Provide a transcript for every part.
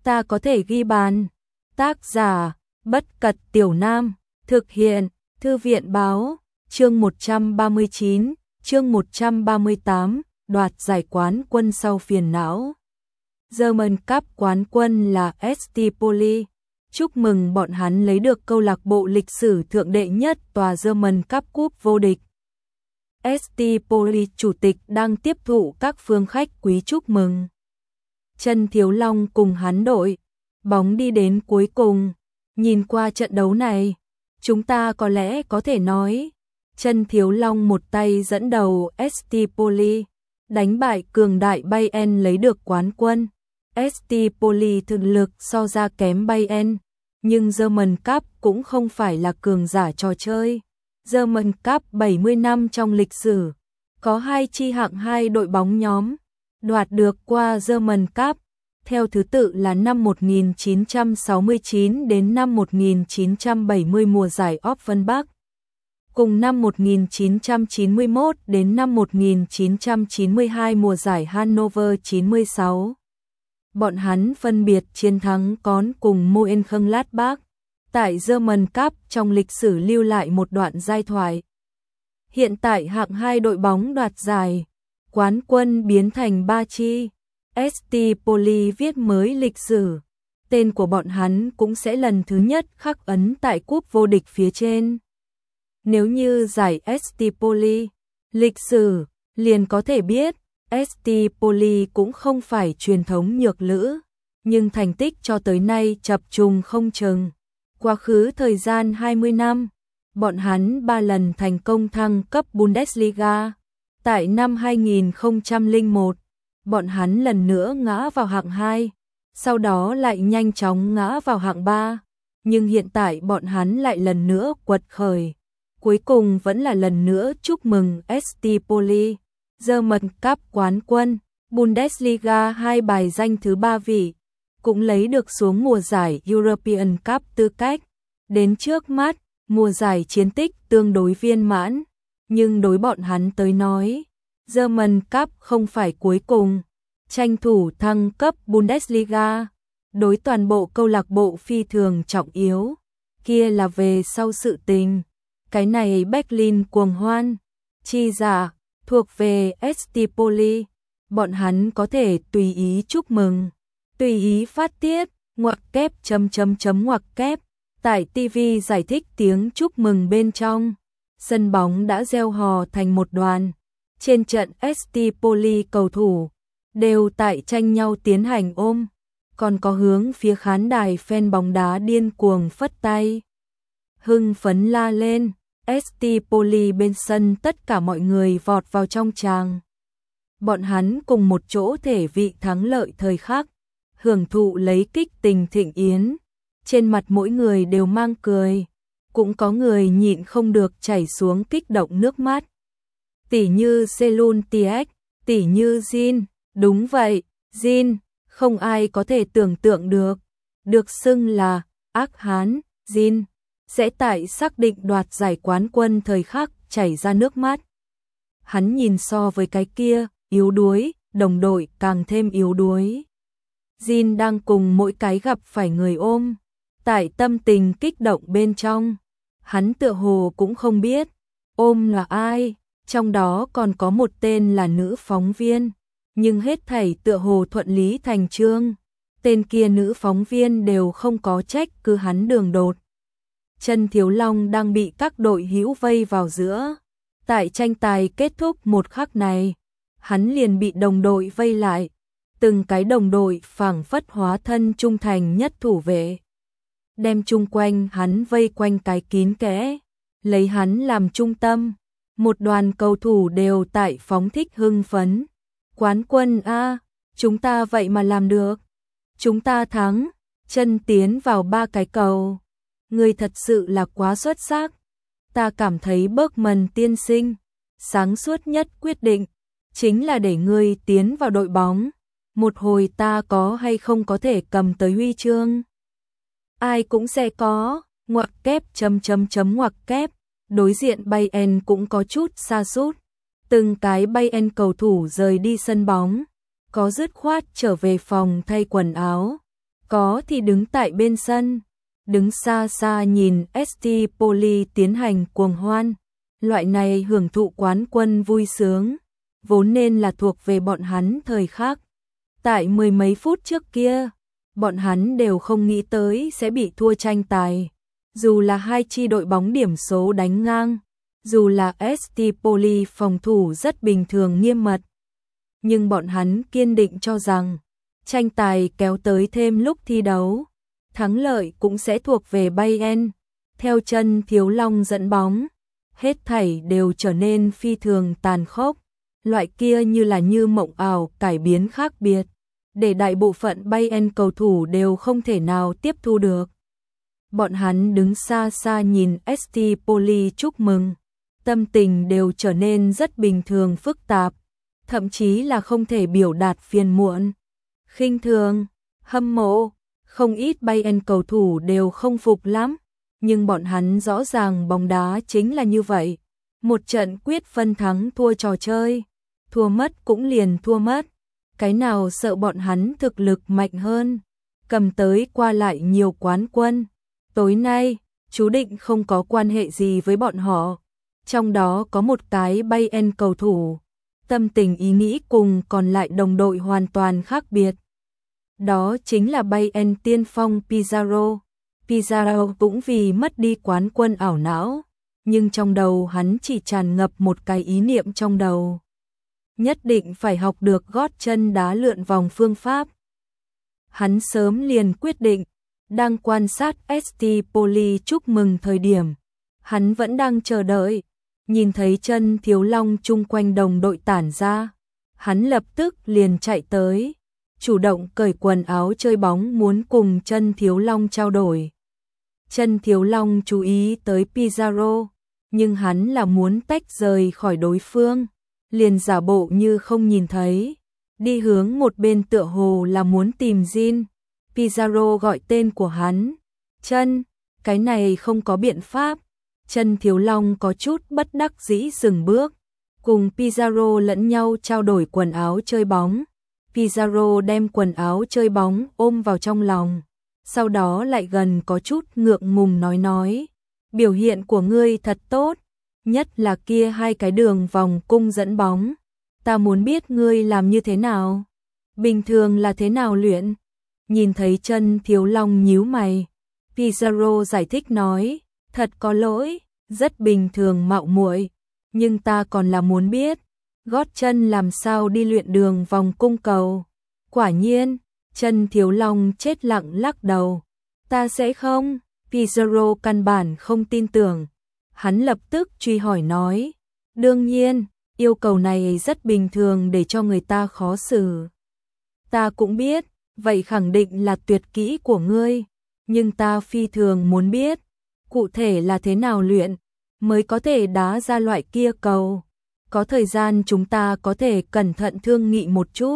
ta có thể ghi bàn. Tác giả, Bất Cật Tiểu Nam, thực hiện, Thư viện Báo, chương 139, chương 138, đoạt giải quán quân sau phiền não. German Cup quán quân là ST Poli. Chúc mừng bọn hắn lấy được câu lạc bộ lịch sử thượng đệ nhất tòa German Cup cúp vô địch. ST Poli chủ tịch đang tiếp thụ các phương khách quý chúc mừng. Trần Thiếu Long cùng hắn đội bóng đi đến cuối cùng. Nhìn qua trận đấu này, chúng ta có lẽ có thể nói, Trần Thiếu Long một tay dẫn đầu ST Poli, đánh bại cường đại Bayern lấy được quán quân. ST Poli thực lực so ra kém Bayern, nhưng German Cup cũng không phải là cường giả trò chơi. German Cup 70 năm trong lịch sử, có 2 chi hạng 2 đội bóng nhóm đoạt được qua German Cup, theo thứ tự là năm 1969 đến năm 1970 mùa giải Offenbach, cùng năm 1991 đến năm 1992 mùa giải Hannover 96. Bọn hắn phân biệt chiến thắng Cón cùng Mönchengladbach. Tại German Cup trong lịch sử lưu lại một đoạn giai thoại. Hiện tại hạng 2 đội bóng đoạt giải quán quân biến thành 3 chi. ST Poli viết mới lịch sử. Tên của bọn hắn cũng sẽ lần thứ nhất khắc ấn tại cúp vô địch phía trên. Nếu như giải ST Poli lịch sử, liền có thể biết ST Poli cũng không phải truyền thống nhược lữ, nhưng thành tích cho tới nay chập trùng không chừng. Quá khứ thời gian 20 năm, bọn hắn 3 lần thành công thăng cấp Bundesliga. Tại năm 2001, bọn hắn lần nữa ngã vào hạng 2, sau đó lại nhanh chóng ngã vào hạng 3, nhưng hiện tại bọn hắn lại lần nữa quật khởi. Cuối cùng vẫn là lần nữa chúc mừng ST Poli, German Cup quán quân, Bundesliga 2 bài danh thứ 3 vị, cũng lấy được xuống mùa giải European Cup tư cách. Đến trước mắt, mùa giải chiến tích tương đối viên mãn, nhưng đối bọn hắn tới nói, German Cup không phải cuối cùng. Tranh thủ thăng cấp Bundesliga, đối toàn bộ câu lạc bộ phi thường trọng yếu, kia là về sau sự tình. Cái này Berlin cuồng hoan, chi giả, thuộc về ST Poli, bọn hắn có thể tùy ý chúc mừng, tùy ý phát tiết, ngoặc kép ngoặc kép. Tại TV giải thích tiếng chúc mừng bên trong, sân bóng đã reo hò thành một đoàn. Trên trận ST Poli cầu thủ đều tại tranh nhau tiến hành ôm, còn có hướng phía khán đài fan bóng đá điên cuồng phất tay. Hưng phấn la lên, ST Poli bên sân tất cả mọi người vọt vào trong tràng. Bọn hắn cùng một chỗ thể vị thắng lợi thời khắc, hưởng thụ lấy kích tình thịnh yến. Trên mặt mỗi người đều mang cười, cũng có người nhịn không được chảy xuống kích động nước mắt. Tỷ như Selun Tiek, tỷ như Jin, đúng vậy, Jin, không ai có thể tưởng tượng được xưng là ác hán, Jin, sẽ tại xác định đoạt giải quán quân thời khắc chảy ra nước mắt. Hắn nhìn so với cái kia, yếu đuối, đồng đội càng thêm yếu đuối. Jin đang cùng mỗi cái gặp phải người ôm, tại tâm tình kích động bên trong, hắn tựa hồ cũng không biết ôm là ai, trong đó còn có một tên là nữ phóng viên, nhưng hết thảy tựa hồ thuận lý thành chương, tên kia nữ phóng viên đều không có trách cứ hắn đường đột. Trần Thiếu Long đang bị các đội hữu vây vào giữa, tại tranh tài kết thúc một khắc này, hắn liền bị đồng đội vây lại, từng cái đồng đội phảng phất hóa thân trung thành nhất thủ vệ, đem chung quanh hắn vây quanh cái kín kẽ, lấy hắn làm trung tâm. Một đoàn cầu thủ đều tại phóng thích hưng phấn. Quán quân a, chúng ta vậy mà làm được. Chúng ta thắng, chân tiến vào 3 cái cầu. Người thật sự là quá xuất sắc. Ta cảm thấy Bergman tiên sinh, sáng suốt nhất quyết định, chính là để ngươi tiến vào đội bóng. Một hồi ta có hay không có thể cầm tới huy chương. Ai cũng sẽ có, ngoặc kép ngoặc kép. Đối diện Bayern cũng có chút sa sút. Từng cái Bayern cầu thủ rời đi sân bóng, có dứt khoát trở về phòng thay quần áo, có thì đứng tại bên sân, đứng xa xa nhìn ST Poli tiến hành cuồng hoan. Loại này hưởng thụ quán quân vui sướng, vốn nên là thuộc về bọn hắn thời khắc. Tại mười mấy phút trước kia, bọn hắn đều không nghĩ tới sẽ bị thua tranh tài. Dù là hai chi đội bóng điểm số đánh ngang, dù là ST Poli phòng thủ rất bình thường nghiêm mật, nhưng bọn hắn kiên định cho rằng tranh tài kéo tới thêm lúc thi đấu, thắng lợi cũng sẽ thuộc về Bayern. Theo chân Thiếu Long dẫn bóng, hết thảy đều trở nên phi thường tàn khốc, loại kia như mộng ảo cải biến khác biệt, để đại bộ phận Bayern cầu thủ đều không thể nào tiếp thu được. Bọn hắn đứng xa xa nhìn ST Poli chúc mừng, tâm tình đều trở nên rất bình thường phức tạp, thậm chí là không thể biểu đạt phiền muộn, khinh thường, hâm mộ. Không ít Bayern cầu thủ đều không phục lắm, nhưng bọn hắn rõ ràng bóng đá chính là như vậy, một trận quyết phân thắng thua trò chơi, thua mất cũng liền thua mất, cái nào sợ bọn hắn thực lực mạnh hơn, cầm tới qua lại nhiều quán quân. Tối nay, chú định không có quan hệ gì với bọn họ, trong đó có một cái Bayern cầu thủ, tâm tình ý nghĩ cùng còn lại đồng đội hoàn toàn khác biệt. Đó chính là Bayern tiên phong Pizarro. Pizarro cũng vì mất đi quán quân ảo não, nhưng trong đầu hắn chỉ tràn ngập một cái ý niệm trong đầu. Nhất định phải học được gót chân đá lượn vòng phương pháp. Hắn sớm liền quyết định, đang quan sát ST Poli chúc mừng thời điểm, hắn vẫn đang chờ đợi, nhìn thấy chân Thiếu Long chung quanh đồng đội tản ra, hắn lập tức liền chạy tới, chủ động cởi quần áo chơi bóng muốn cùng chân Thiếu Long trao đổi. Chân Thiếu Long chú ý tới Pizarro, nhưng hắn là muốn tách rời khỏi đối phương, liền giả bộ như không nhìn thấy, đi hướng một bên tựa hồ là muốn tìm Jin. Pizarro gọi tên của hắn, chân, cái này không có biện pháp. Chân Thiếu Long có chút bất đắc dĩ dừng bước, cùng Pizarro lẫn nhau trao đổi quần áo chơi bóng. Pizarro đem quần áo chơi bóng ôm vào trong lòng, sau đó lại gần có chút ngượng ngùng nói, biểu hiện của ngươi thật tốt, nhất là kia hai cái đường vòng cung dẫn bóng, ta muốn biết ngươi làm như thế nào, bình thường là thế nào luyện. Nhìn thấy chân Thiếu Long nhíu mày, Pizarro giải thích nói, thật có lỗi, rất bình thường mạo muội, nhưng ta còn là muốn biết, gót chân làm sao đi luyện đường vòng cung cầu. Quả nhiên, chân Thiếu Long chết lặng lắc đầu, ta sẽ không. Pizarro căn bản không tin tưởng, hắn lập tức truy hỏi nói, đương nhiên, yêu cầu này rất bình thường để cho người ta khó xử. Ta cũng biết, vậy khẳng định là tuyệt kỹ của ngươi, nhưng ta phi thường muốn biết, cụ thể là thế nào luyện, mới có thể đá ra loại kia cầu. Có thời gian chúng ta có thể cẩn thận thương nghị một chút.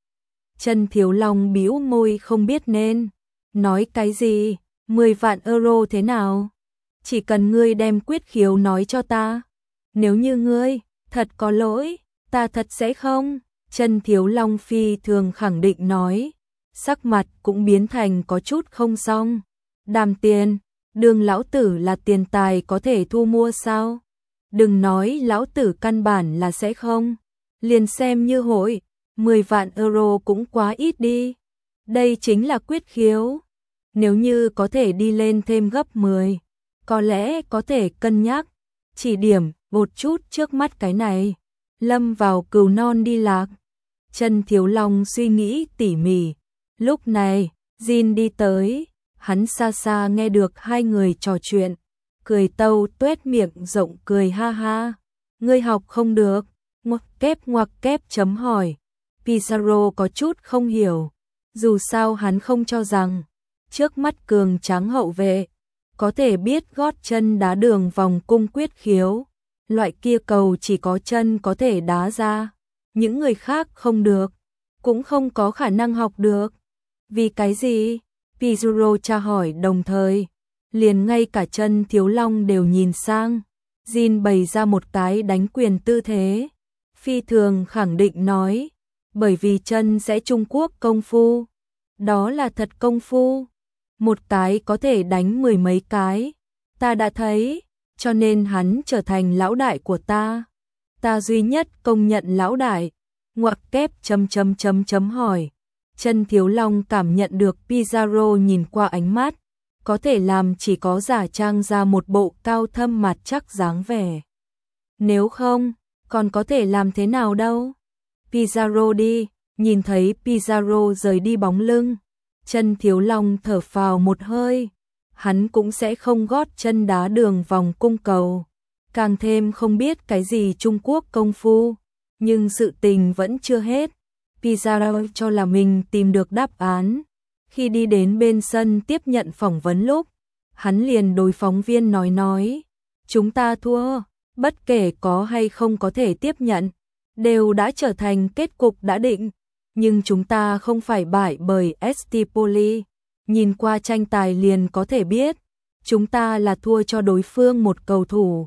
Chân Thiếu Long bĩu môi không biết nên nói cái gì. 10 vạn euro thế nào? Chỉ cần ngươi đem quyết khiếu nói cho ta. Nếu như ngươi thật có lỗi, ta thật sẽ không. Chân Thiếu Long phi thường khẳng định nói, sắc mặt cũng biến thành có chút không xong. Đàm tiền, đường lão tử là tiền tài có thể thu mua sao? Đừng nói lão tử căn bản là sẽ không. Liền xem như hội, 10 vạn euro cũng quá ít đi. Đây chính là quyết khiếu. Nếu như có thể đi lên thêm gấp 10, có lẽ có thể cân nhắc. Chỉ điểm một chút trước mắt cái này. Lâm vào cừu non đi lạc. Chân Thiếu Long suy nghĩ tỉ mỉ. Lúc này, Jin đi tới. Hắn xa xa nghe được hai người trò chuyện. Cười tâu tuét miệng rộng cười ha ha. Ngươi học không được. Ngoặc kép chấm hỏi. Pizarro có chút không hiểu. Dù sao hắn không cho rằng trước mắt cường tráng hậu vệ có thể biết gót chân đá đường vòng cung quyết khiếu. Loại kia cầu chỉ có chân có thể đá ra. Những người khác không được, cũng không có khả năng học được. Vì cái gì? Pizarro tra hỏi đồng thời. Liền ngay cả chân Thiếu Long đều nhìn sang. Jin bày ra một cái đánh quyền tư thế. Phi thường khẳng định nói. Bởi vì chân sẽ Trung Quốc công phu. Đó là thật công phu. Một cái có thể đánh mười mấy cái. Ta đã thấy, cho nên hắn trở thành lão đại của ta. Ta duy nhất công nhận lão đại. Ngoặc kép hỏi. Chân Thiếu Long cảm nhận được Pizarro nhìn qua ánh mắt, có thể làm chỉ có giả trang ra một bộ cao thâm mặt chắc dáng vẻ. Nếu không, còn có thể làm thế nào đâu. Pizarro đi, nhìn thấy Pizarro rời đi bóng lưng. Chân Thiếu Long thở phào một hơi, hắn cũng sẽ không gót chân đá đường vòng cung cầu. Càng thêm không biết cái gì Trung Quốc công phu, nhưng sự tình vẫn chưa hết. Pizarro cho là mình tìm được đáp án. Khi đi đến bên sân tiếp nhận phỏng vấn lúc, hắn liền đối phóng viên nói, chúng ta thua, bất kể có hay không có thể tiếp nhận, đều đã trở thành kết cục đã định. Nhưng chúng ta không phải bại bởi ST Poli. Nhìn qua tranh tài liền có thể biết, chúng ta là thua cho đối phương một cầu thủ.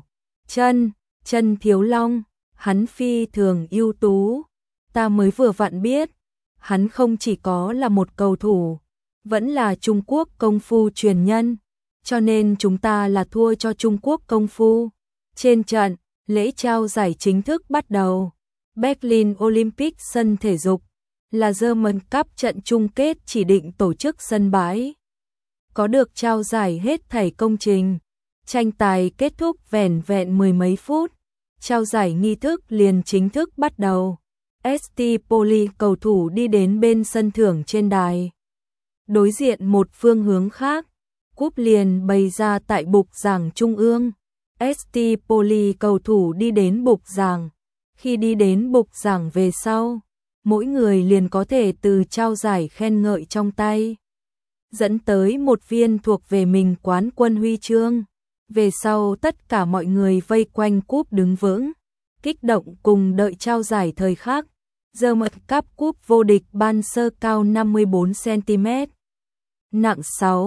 Chân Thiếu Long, hắn phi thường ưu tú. Ta mới vừa vặn biết, hắn không chỉ có là một cầu thủ, vẫn là Trung Quốc công phu truyền nhân, cho nên chúng ta là thua cho Trung Quốc công phu. Trên trận, lễ trao giải chính thức bắt đầu. Berlin Olympic sân thể dục là German Cup trận chung kết chỉ định tổ chức sân bãi. Có được trao giải hết thảy công trình. Tranh tài kết thúc vẻn vẹn mười mấy phút. Trao giải nghi thức liền chính thức bắt đầu. ST Poli cầu thủ đi đến bên sân thưởng trên đài. Đối diện một phương hướng khác, cúp liền bày ra tại bục giảng trung ương. ST Poli cầu thủ đi đến bục giảng. Khi đi đến bục giảng về sau, mỗi người liền có thể từ trao giải khen ngợi trong tay, dẫn tới một viên thuộc về mình quán quân huy chương. Về sau tất cả mọi người vây quanh cúp đứng vững, kích động cùng đợi trao giải thời khắc. German Cup cúp vô địch ban sơ cao 54 cm, nặng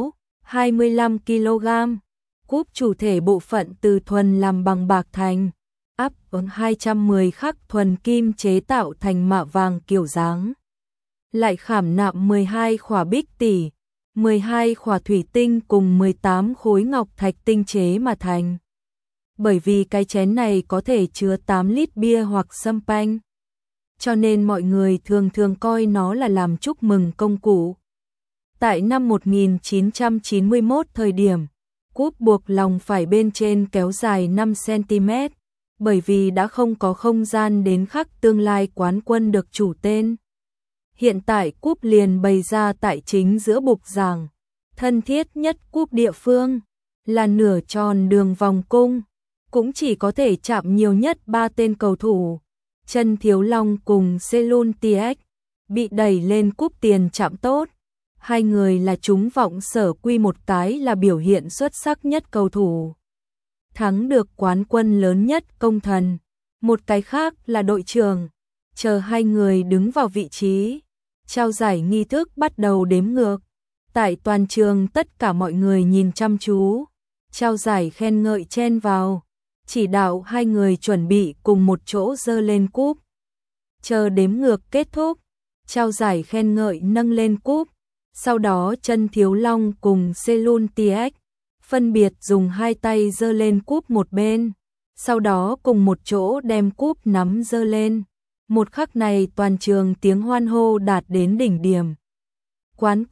25 kg. Cúp chủ thể bộ phận từ thuần làm bằng bạc thành, áp ứng 210 khắc thuần kim chế tạo thành mạ vàng kiểu dáng. Lại khảm nạm 12 khỏa bích tỷ, 12 khỏa thủy tinh cùng 18 khối ngọc thạch tinh chế mà thành. Bởi vì cái chén này có thể chứa 8 lít bia hoặc sâm panh, cho nên mọi người thường coi nó là làm chúc mừng công cụ. Tại năm 1991 thời điểm, cúp buộc lòng phải bên trên kéo dài 5 cm, bởi vì đã không có không gian đến khắc tương lai quán quân được chủ tên. Hiện tại cúp liền bày ra tại chính giữa bục giảng, thân thiết nhất cúp địa phương, là nửa tròn đường vòng cung, cũng chỉ có thể chạm nhiều nhất 3 tên cầu thủ. Chân Thiếu Long cùng Selun TX bị đẩy lên cúp tiền chạm tốt. Hai người là chúng vọng sở quy, một cái là biểu hiện xuất sắc nhất cầu thủ, thắng được quán quân lớn nhất công thần, một cái khác là đội trưởng. Chờ hai người đứng vào vị trí, trao giải nghi thức bắt đầu đếm ngược. Tại toàn trường tất cả mọi người nhìn chăm chú, trao giải khen ngợi chen vào, chỉ đạo hai người chuẩn bị cùng một chỗ giơ lên cúp. Chờ đếm ngược kết thúc, trao giải khen ngợi nâng lên cúp. Sau đó Chân Thiếu Long cùng Selun TX phân biệt dùng hai tay giơ lên cúp một bên, sau đó cùng một chỗ đem cúp nắm giơ lên. Một khắc này toàn trường tiếng hoan hô đạt đến đỉnh điểm. Quán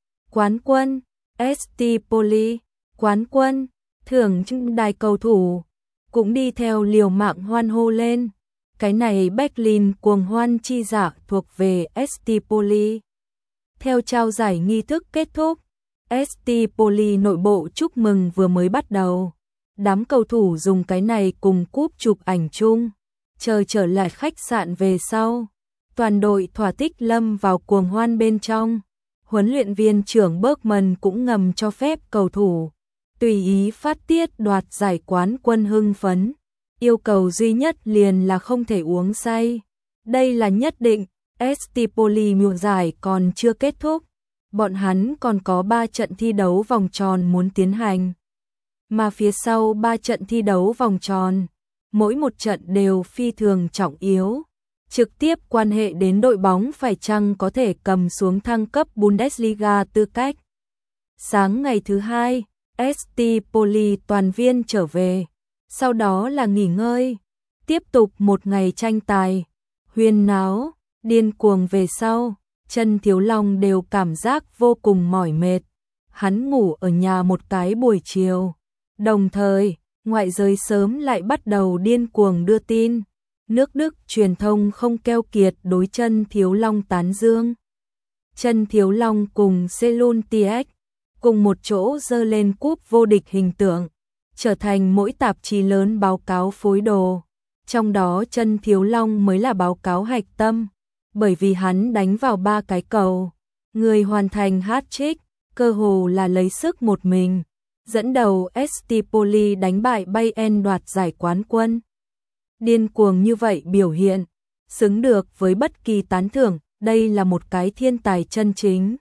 quân, ST Poli, quán quân, thưởng trưng đài cầu thủ cũng đi theo liều mạng hoan hô lên. Cái này Berlin cuồng hoan chi dạ thuộc về ST Poli. Theo trao giải nghi thức kết thúc, ST Poli nội bộ chúc mừng vừa mới bắt đầu. Đám cầu thủ dùng cái này cùng cúp chụp ảnh chung. Chờ trở lại khách sạn về sau, toàn đội thỏa thích lâm vào cuồng hoan bên trong. Huấn luyện viên trưởng Bergman cũng ngầm cho phép cầu thủ tùy ý phát tiết đoạt giải quán quân hưng phấn. Yêu cầu duy nhất liền là không thể uống say. Đây là nhất định. ST Poli mùa giải còn chưa kết thúc, bọn hắn còn có 3 trận thi đấu vòng tròn muốn tiến hành. Mà phía sau 3 trận thi đấu vòng tròn, mỗi một trận đều phi thường trọng yếu. trực tiếp quan hệ đến đội bóng phải chăng có thể cầm xuống thăng cấp Bundesliga tư cách. Sáng ngày thứ hai, ST Poli toàn viên trở về, sau đó là nghỉ ngơi, tiếp tục một ngày tranh tài, huyên náo, điên cuồng về sau, Chân Thiếu Long đều cảm giác vô cùng mỏi mệt. Hắn ngủ ở nhà một cái buổi chiều, đồng thời, ngoại giới sớm lại bắt đầu điên cuồng đưa tin. Nước Đức truyền thông không keo kiệt đối Chân Thiếu Long tán dương. Chân Thiếu Long cùng Selun TX cùng một chỗ dơ lên cúp vô địch hình tượng, trở thành mỗi tạp chí lớn báo cáo phối đồ. Trong đó Chân Thiếu Long mới là báo cáo hạch tâm, bởi vì hắn đánh vào 3 cái cầu, người hoàn thành hat-trick, cơ hồ là lấy sức một mình, dẫn đầu ST Poli đánh bại Bayern đoạt giải quán quân. Điên cuồng như vậy biểu hiện, xứng được với bất kỳ tán thưởng, đây là một cái thiên tài chân chính.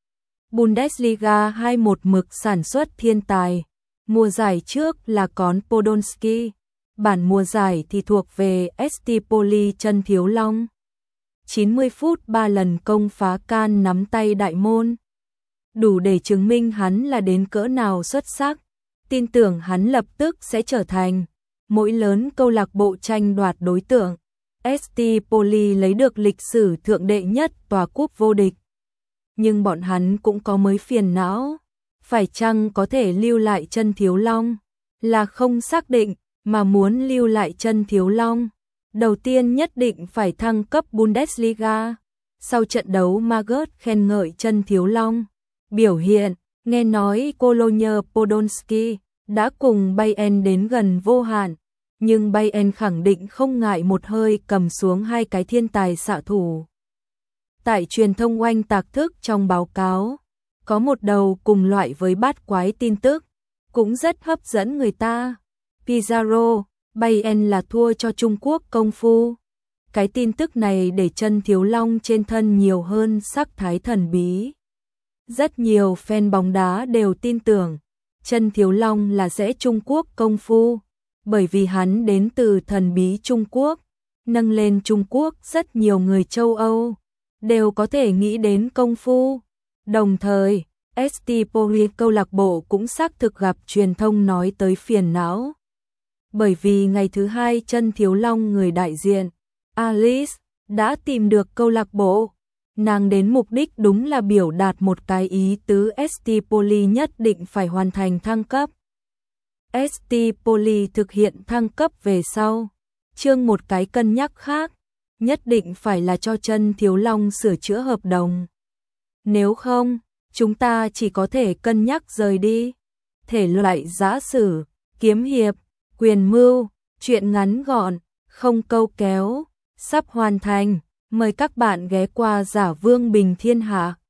Bundesliga 2 một mực sản xuất thiên tài, mùa giải trước là có Podolski, bản mùa giải thì thuộc về ST Poli Chân Thiếu Long. 90 phút 3 lần công phá can nắm tay đại môn, đủ để chứng minh hắn là đến cỡ nào xuất sắc, tin tưởng hắn lập tức sẽ trở thành mỗi lớn câu lạc bộ tranh đoạt đối tượng. ST Poli lấy được lịch sử thượng đệ nhất tòa cúp vô địch. Nhưng bọn hắn cũng có mới phiền não, phải chăng có thể lưu lại Chân Thiếu Long, là không xác định, mà muốn lưu lại Chân Thiếu Long, đầu tiên nhất định phải thăng cấp Bundesliga. Sau trận đấu Magath khen ngợi Chân Thiếu Long biểu hiện, nghe nói Cologne Podolski đã cùng Bayern đến gần vô hạn, nhưng Bayern khẳng định không ngại một hơi cầm xuống 2 cái thiên tài xạ thủ. Tại truyền thông oanh tạc thức trong báo cáo, có một đầu cùng loại với bát quái tin tức, cũng rất hấp dẫn người ta. Pizarro, Bayern là thua cho Trung Quốc công phu. Cái tin tức này để Chân Thiếu Long trên thân nhiều hơn sắc thái thần bí. Rất nhiều fan bóng đá đều tin tưởng Chân Thiếu Long là sẽ Trung Quốc công phu, bởi vì hắn đến từ thần bí Trung Quốc, nâng lên Trung Quốc rất nhiều người châu Âu đều có thể nghĩ đến công phu. Đồng thời, ST Poli câu lạc bộ cũng xác thực gặp truyền thông nói tới phiền não. Bởi vì ngày thứ hai Chân Thiếu Long người đại diện, Alice, đã tìm được câu lạc bộ. Nàng đến mục đích đúng là biểu đạt một cái ý tứ ST Poli nhất định phải hoàn thành thăng cấp. ST Poli thực hiện thăng cấp về sau, chương một cái cân nhắc khác, nhất định phải là cho Chân Thiếu Long sửa chữa hợp đồng. Nếu không, chúng ta chỉ có thể cân nhắc rời đi. Thể loại giã sử, kiếm hiệp, quyền mưu, truyện ngắn gọn, không câu kéo, sắp hoàn thành. Mời các bạn ghé qua Giả Vương Bình Thiên Hạ.